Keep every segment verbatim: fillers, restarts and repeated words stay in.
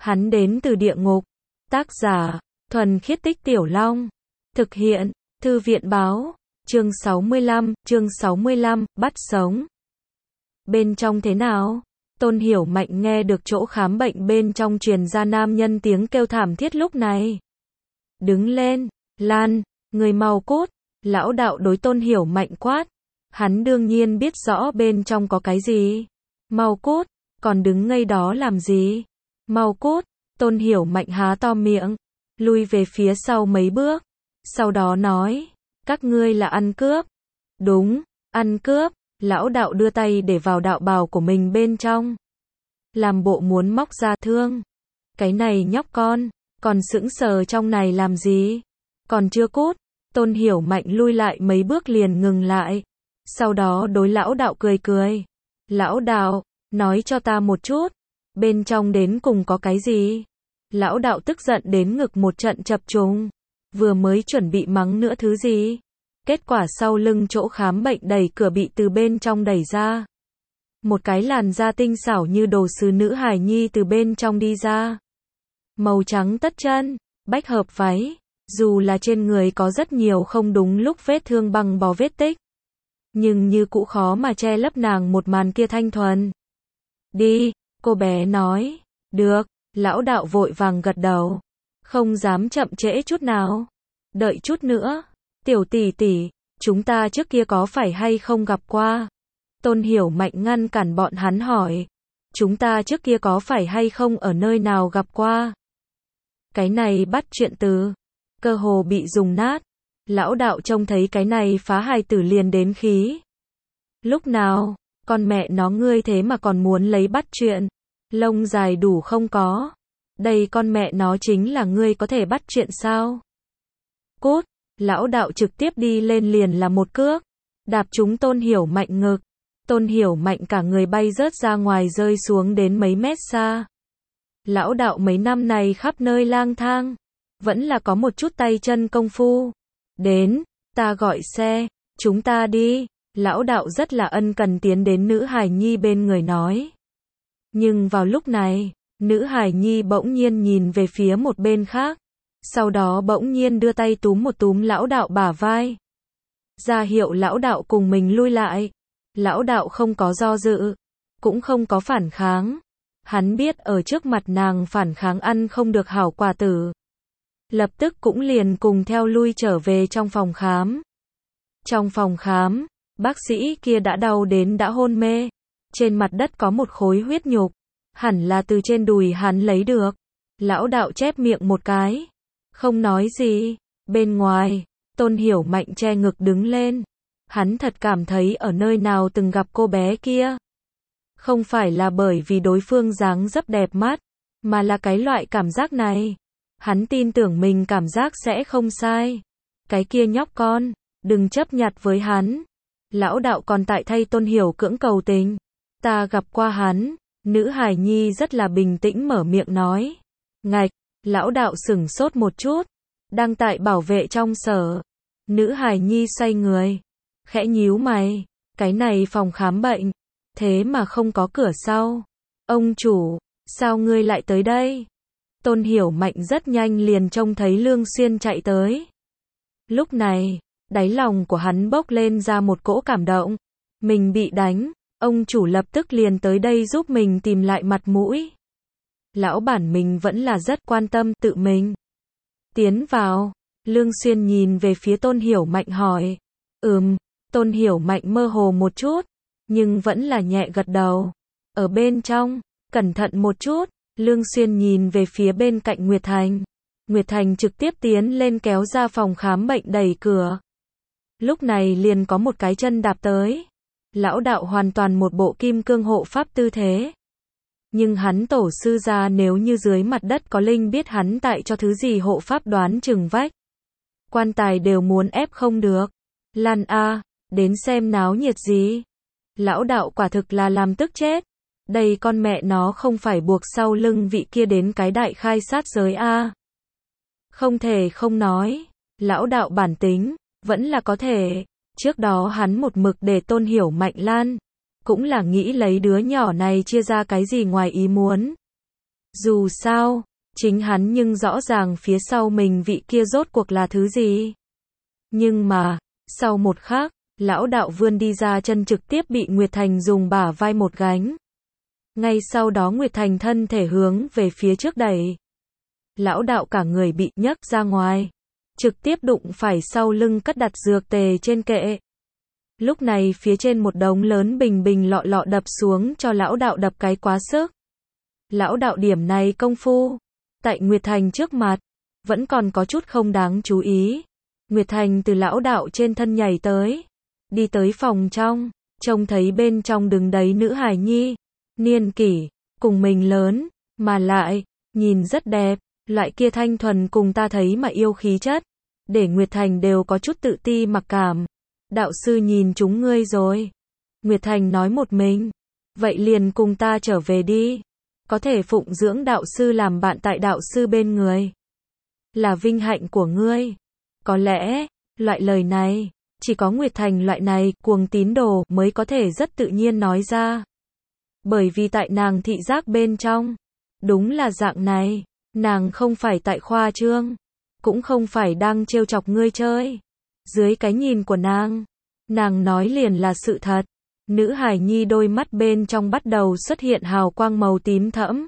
Hắn đến từ địa ngục. Tác giả, Thuần Khiết Tích Tiểu Long. Thực hiện, Thư viện báo. Chương sáu mươi lăm, chương sáu mươi lăm, bắt sống. Bên trong thế nào? Tôn Hiểu Mạnh nghe được chỗ khám bệnh bên trong truyền ra nam nhân tiếng kêu thảm thiết lúc này. Đứng lên, Lan, người mau cút. Lão đạo đối Tôn Hiểu Mạnh quát. Hắn đương nhiên biết rõ bên trong có cái gì. Mau cút, còn đứng ngây đó làm gì? Mau cút. Tôn Hiểu Mạnh há to miệng, lui về phía sau mấy bước. Sau đó nói, các ngươi là ăn cướp. Đúng, ăn cướp. Lão đạo đưa tay để vào đạo bào của mình bên trong. Làm bộ muốn móc ra thương. Cái này nhóc con, còn sững sờ trong này làm gì? Còn chưa cút. Tôn Hiểu Mạnh lui lại mấy bước liền ngừng lại. Sau đó đối lão đạo cười cười. Lão đạo, nói cho ta một chút. Bên trong đến cùng có cái gì? Lão đạo tức giận đến ngực một trận chập trùng. Vừa mới chuẩn bị mắng nữa thứ gì? Kết quả sau lưng chỗ khám bệnh đẩy cửa bị từ bên trong đẩy ra. Một cái làn da tinh xảo như đồ sứ nữ hài nhi từ bên trong đi ra. Màu trắng tất chân, bách hợp váy. Dù là trên người có rất nhiều không đúng lúc vết thương băng bó vết tích. Nhưng như cũ khó mà che lấp nàng một màn kia thanh thuần. Đi, cô bé nói. Được, lão đạo vội vàng gật đầu. Không dám chậm trễ chút nào. Đợi chút nữa. Tiểu tỷ tỷ, chúng ta trước kia có phải hay không gặp qua? Tôn Hiểu Mạnh ngăn cản bọn hắn hỏi. Chúng ta trước kia có phải hay không ở nơi nào gặp qua? Cái này bắt chuyện từ. Cơ hồ bị dùng nát. Lão đạo trông thấy cái này phá hài tử liền đến khí. Lúc nào, con mẹ nó ngươi thế mà còn muốn lấy bắt chuyện. Lông dài đủ không có. Đây con mẹ nó chính là ngươi có thể bắt chuyện sao? Cút, lão đạo trực tiếp đi lên liền là một cước. Đạp trúng Tôn Hiểu Mạnh ngực. Tôn Hiểu Mạnh cả người bay rớt ra ngoài rơi xuống đến mấy mét xa. Lão đạo mấy năm này khắp nơi lang thang. Vẫn là có một chút tay chân công phu. Đến, ta gọi xe, chúng ta đi. Lão đạo rất là ân cần tiến đến nữ hài nhi bên người nói. Nhưng vào lúc này, nữ hài nhi bỗng nhiên nhìn về phía một bên khác. Sau đó bỗng nhiên đưa tay túm một túm lão đạo bả vai. Ra hiệu lão đạo cùng mình lui lại. Lão đạo không có do dự, cũng không có phản kháng. Hắn biết ở trước mặt nàng phản kháng ăn không được hảo quả tử. Lập tức cũng liền cùng theo lui trở về trong phòng khám. Trong phòng khám, bác sĩ kia đã đau đến đã hôn mê. Trên mặt đất có một khối huyết nhục. Hẳn là từ trên đùi hắn lấy được. Lão đạo chép miệng một cái. Không nói gì. Bên ngoài, Tôn Hiểu Mạnh che ngực đứng lên. Hắn thật cảm thấy ở nơi nào từng gặp cô bé kia. Không phải là bởi vì đối phương dáng dấp đẹp mắt, mà là cái loại cảm giác này. Hắn tin tưởng mình cảm giác sẽ không sai. Cái kia nhóc con, đừng chấp nhặt với hắn. Lão đạo còn tại thay Tôn Hiểu cưỡng cầu tình. Ta gặp qua hắn. Nữ hài nhi rất là bình tĩnh mở miệng nói. Ngạch, lão đạo sửng sốt một chút. Đang tại bảo vệ trong sở. Nữ hài nhi xoay người. Khẽ nhíu mày. Cái này phòng khám bệnh. Thế mà không có cửa sau. Ông chủ, sao ngươi lại tới đây? Tôn Hiểu Mạnh rất nhanh liền trông thấy Lương Xuyên chạy tới. Lúc này, đáy lòng của hắn bốc lên ra một cỗ cảm động. Mình bị đánh, ông chủ lập tức liền tới đây giúp mình tìm lại mặt mũi. Lão bản mình vẫn là rất quan tâm tự mình. Tiến vào, Lương Xuyên nhìn về phía Tôn Hiểu Mạnh hỏi. Ừm, Tôn Hiểu Mạnh mơ hồ một chút, nhưng vẫn là nhẹ gật đầu. Ở bên trong, cẩn thận một chút. Lương Xuyên nhìn về phía bên cạnh Nguyệt Thành. Nguyệt Thành trực tiếp tiến lên kéo ra phòng khám bệnh đẩy cửa. Lúc này liền có một cái chân đạp tới. Lão đạo hoàn toàn một bộ kim cương hộ pháp tư thế. Nhưng hắn tổ sư gia nếu như dưới mặt đất có linh biết hắn tại cho thứ gì hộ pháp đoán chừng vách. Quan tài đều muốn ép không được. Lan a, đến xem náo nhiệt gì. Lão đạo quả thực là làm tức chết. Đây con mẹ nó không phải buộc sau lưng vị kia đến cái đại khai sát giới a. Không thể không nói, lão đạo bản tính, vẫn là có thể. Trước đó hắn một mực để Tôn Hiểu Mạnh lan, cũng là nghĩ lấy đứa nhỏ này chia ra cái gì ngoài ý muốn. Dù sao, chính hắn nhưng rõ ràng phía sau mình vị kia rốt cuộc là thứ gì. Nhưng mà, sau một khắc, lão đạo vươn đi ra chân trực tiếp bị Nguyệt Thành dùng bả vai một gánh. Ngay sau đó Nguyệt Thành thân thể hướng về phía trước đẩy. Lão đạo cả người bị nhấc ra ngoài, trực tiếp đụng phải sau lưng cất đặt dược tề trên kệ. Lúc này phía trên một đống lớn bình bình lọ lọ đập xuống cho lão đạo đập cái quá sức. Lão đạo điểm này công phu, tại Nguyệt Thành trước mặt, vẫn còn có chút không đáng chú ý. Nguyệt Thành từ lão đạo trên thân nhảy tới, đi tới phòng trong, trông thấy bên trong đứng đấy nữ hài nhi, niên kỷ, cùng mình lớn, mà lại, nhìn rất đẹp, loại kia thanh thuần cùng ta thấy mà yêu khí chất, để Nguyệt Thành đều có chút tự ti mặc cảm. Đạo sư nhìn chúng ngươi rồi. Nguyệt Thành nói một mình, vậy liền cùng ta trở về đi. Có thể phụng dưỡng đạo sư làm bạn tại đạo sư bên người, là vinh hạnh của ngươi. Có lẽ, loại lời này, chỉ có Nguyệt Thành loại này cuồng tín đồ mới có thể rất tự nhiên nói ra. Bởi vì tại nàng thị giác bên trong, đúng là dạng này, nàng không phải tại khoa trương, cũng không phải đang trêu chọc ngươi chơi. Dưới cái nhìn của nàng, nàng nói liền là sự thật. Nữ hài nhi đôi mắt bên trong bắt đầu xuất hiện hào quang màu tím thẫm.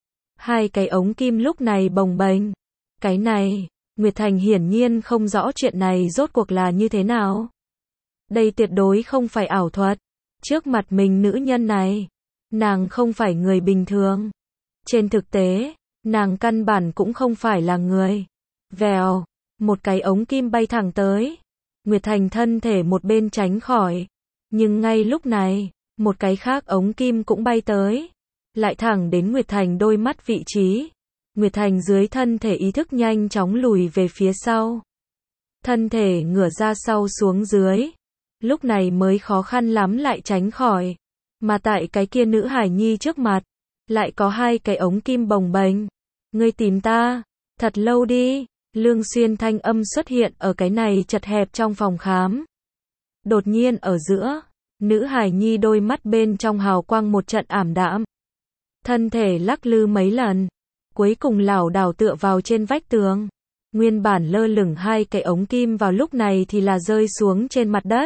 Hai cái ống kim lúc này bồng bềnh. Cái này, Nguyệt Thành hiển nhiên không rõ chuyện này rốt cuộc là như thế nào. Đây tuyệt đối không phải ảo thuật. Trước mặt mình nữ nhân này, nàng không phải người bình thường. Trên thực tế, nàng căn bản cũng không phải là người. Vèo, một cái ống kim bay thẳng tới. Nguyệt Thành thân thể một bên tránh khỏi. Nhưng ngay lúc này, một cái khác ống kim cũng bay tới. Lại thẳng đến Nguyệt Thành đôi mắt vị trí. Nguyệt Thành dưới thân thể ý thức nhanh chóng lùi về phía sau. Thân thể ngửa ra sau xuống dưới. Lúc này mới khó khăn lắm lại tránh khỏi. Mà tại cái kia nữ hải nhi trước mặt, lại có hai cái ống kim bồng bềnh. Ngươi tìm ta, thật lâu đi. Lương Xuyên thanh âm xuất hiện ở cái này chật hẹp trong phòng khám. Đột nhiên ở giữa, nữ hải nhi đôi mắt bên trong hào quang một trận ảm đạm. Thân thể lắc lư mấy lần, cuối cùng lảo đảo tựa vào trên vách tường. Nguyên bản lơ lửng hai cái ống kim vào lúc này thì là rơi xuống trên mặt đất.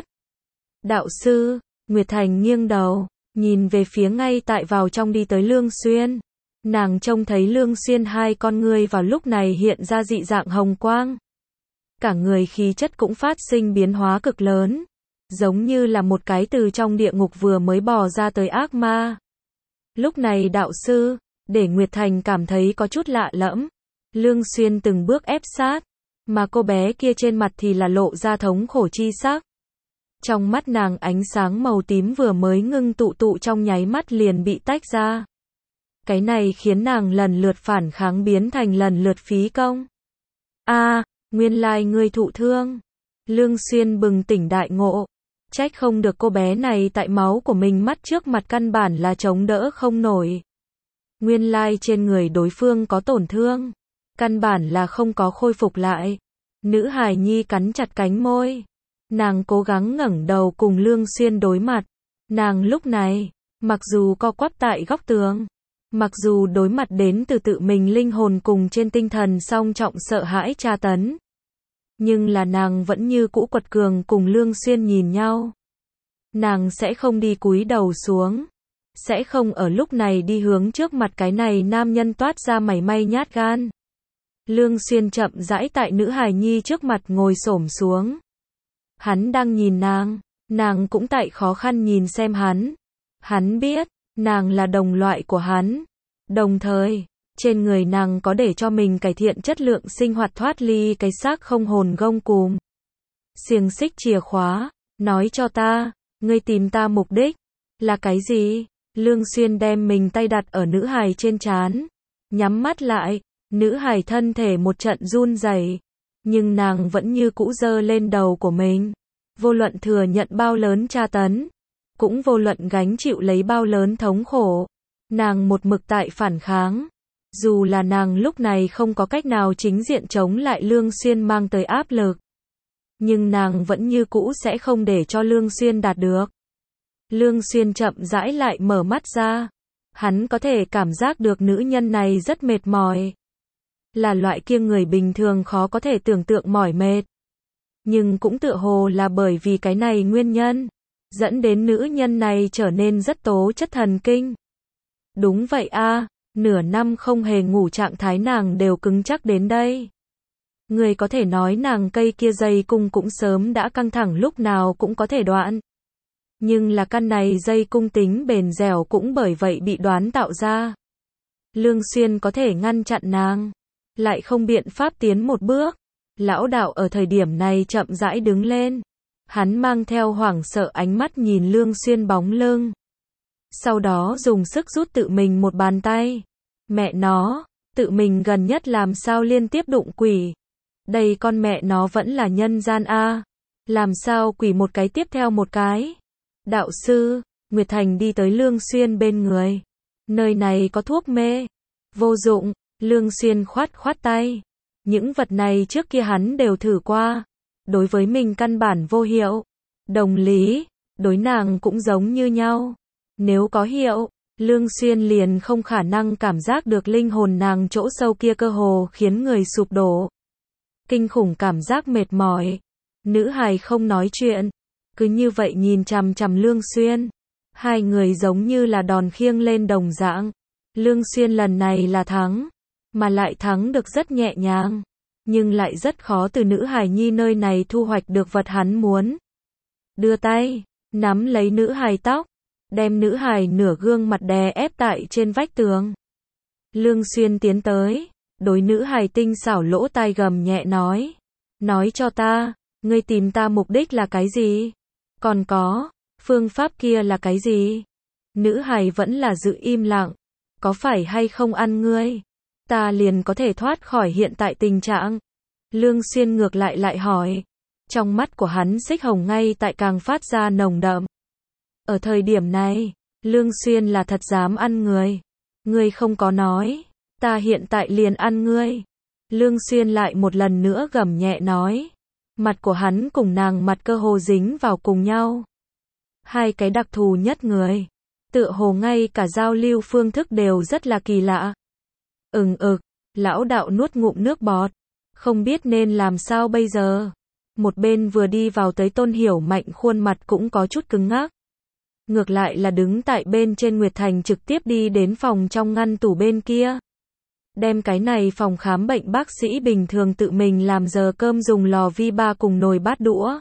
Đạo sư, Nguyệt Thành nghiêng đầu, nhìn về phía ngay tại vào trong đi tới Lương Xuyên. Nàng trông thấy Lương Xuyên hai con ngươi vào lúc này hiện ra dị dạng hồng quang. Cả người khí chất cũng phát sinh biến hóa cực lớn. Giống như là một cái từ trong địa ngục vừa mới bò ra tới ác ma. Lúc này đạo sư, để Nguyệt Thành cảm thấy có chút lạ lẫm. Lương Xuyên từng bước ép sát, mà cô bé kia trên mặt thì là lộ ra thống khổ chi sắc. Trong mắt nàng ánh sáng màu tím vừa mới ngưng tụ tụ trong nháy mắt liền bị tách ra. Cái này khiến nàng lần lượt phản kháng biến thành lần lượt phí công. A, à, nguyên lai ngươi thụ thương. Lương Xuyên bừng tỉnh đại ngộ. Trách không được cô bé này tại máu của mình mắt trước mặt căn bản là chống đỡ không nổi. Nguyên lai trên người đối phương có tổn thương. Căn bản là không có khôi phục lại. Nữ hài nhi cắn chặt cánh môi. Nàng cố gắng ngẩng đầu cùng Lương Xuyên đối mặt. Nàng lúc này, mặc dù co quắp tại góc tường, mặc dù đối mặt đến từ tự mình linh hồn cùng trên tinh thần song trọng sợ hãi tra tấn, nhưng là nàng vẫn như cũ quật cường cùng Lương Xuyên nhìn nhau. Nàng sẽ không đi cúi đầu xuống, sẽ không ở lúc này đi hướng trước mặt cái này nam nhân toát ra mảy may nhát gan. Lương Xuyên chậm rãi tại nữ hài nhi trước mặt ngồi xổm xuống. Hắn đang nhìn nàng, nàng cũng tại khó khăn nhìn xem hắn. Hắn biết, nàng là đồng loại của hắn. Đồng thời, trên người nàng có để cho mình cải thiện chất lượng sinh hoạt thoát ly cái xác không hồn gông cùm. Xiềng xích chìa khóa, nói cho ta, ngươi tìm ta mục đích là cái gì? Lương Xuyên đem mình tay đặt ở nữ hài trên trán, nhắm mắt lại, nữ hài thân thể một trận run rẩy, nhưng nàng vẫn như cũ giơ lên đầu của mình. Vô luận thừa nhận bao lớn tra tấn, cũng vô luận gánh chịu lấy bao lớn thống khổ, nàng một mực tại phản kháng. Dù là nàng lúc này không có cách nào chính diện chống lại Lương Xuyên mang tới áp lực, nhưng nàng vẫn như cũ sẽ không để cho Lương Xuyên đạt được. Lương Xuyên chậm rãi lại mở mắt ra. Hắn có thể cảm giác được nữ nhân này rất mệt mỏi. Là loại kia người bình thường khó có thể tưởng tượng mỏi mệt. Nhưng cũng tựa hồ là bởi vì cái này nguyên nhân, dẫn đến nữ nhân này trở nên rất tố chất thần kinh. Đúng vậy a, nửa năm không hề ngủ trạng thái nàng đều cứng chắc đến đây. Người có thể nói nàng cây kia dây cung cũng sớm đã căng thẳng lúc nào cũng có thể đoạn. Nhưng là căn này dây cung tính bền dẻo cũng bởi vậy bị đoán tạo ra. Lương Xuyên có thể ngăn chặn nàng, lại không biện pháp tiến một bước. Lão đạo ở thời điểm này chậm rãi đứng lên. Hắn mang theo hoảng sợ ánh mắt nhìn Lương Xuyên bóng lưng. Sau đó dùng sức rút tự mình một bàn tay. Mẹ nó, tự mình gần nhất làm sao liên tiếp đụng quỷ. Đây con mẹ nó vẫn là nhân gian a. Làm sao quỷ một cái tiếp theo một cái. Đạo sư, Nguyệt Thành đi tới Lương Xuyên bên người. Nơi này có thuốc mê. Vô dụng, Lương Xuyên khoát khoát tay. Những vật này trước kia hắn đều thử qua. Đối với mình căn bản vô hiệu. Đồng lý, đối nàng cũng giống như nhau. Nếu có hiệu, Lương Xuyên liền không khả năng cảm giác được linh hồn nàng chỗ sâu kia cơ hồ khiến người sụp đổ. Kinh khủng cảm giác mệt mỏi. Nữ hài không nói chuyện. Cứ như vậy nhìn chằm chằm Lương Xuyên. Hai người giống như là đòn khiêng lên đồng dạng. Lương Xuyên lần này là thắng. Mà lại thắng được rất nhẹ nhàng. Nhưng lại rất khó từ nữ hài nhi nơi này thu hoạch được vật hắn muốn. Đưa tay, nắm lấy nữ hài tóc. Đem nữ hài nửa gương mặt đè ép tại trên vách tường. Lương Xuyên tiến tới. Đối nữ hài tinh xảo lỗ tai gầm nhẹ nói. Nói cho ta, ngươi tìm ta mục đích là cái gì? Còn có, phương pháp kia là cái gì? Nữ hài vẫn là giữ im lặng. Có phải hay không ăn ngươi? Ta liền có thể thoát khỏi hiện tại tình trạng. Lương Xuyên ngược lại lại hỏi. Trong mắt của hắn xích hồng ngay tại càng phát ra nồng đậm. Ở thời điểm này, Lương Xuyên là thật dám ăn người. Ngươi không có nói. Ta hiện tại liền ăn ngươi. Lương Xuyên lại một lần nữa gầm nhẹ nói. Mặt của hắn cùng nàng mặt cơ hồ dính vào cùng nhau. Hai cái đặc thù nhất người. Tựa hồ ngay cả giao lưu phương thức đều rất là kỳ lạ. Ừng ực, lão đạo nuốt ngụm nước bọt. Không biết nên làm sao bây giờ. Một bên vừa đi vào tới Tôn Hiểu Mạnh khuôn mặt cũng có chút cứng ngắc. Ngược lại là đứng tại bên trên Nguyệt Thành trực tiếp đi đến phòng trong ngăn tủ bên kia. Đem cái này phòng khám bệnh bác sĩ bình thường tự mình làm giờ cơm dùng lò vi ba cùng nồi bát đũa.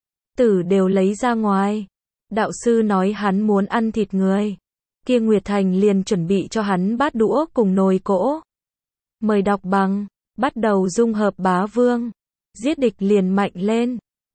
Tử đều lấy ra ngoài. Đạo sư nói hắn muốn ăn thịt người. Kia Nguyệt Thành liền chuẩn bị cho hắn bát đũa cùng nồi cỗ. Mời đọc bằng, bắt đầu dung hợp bá vương. Giết địch liền mạnh lên.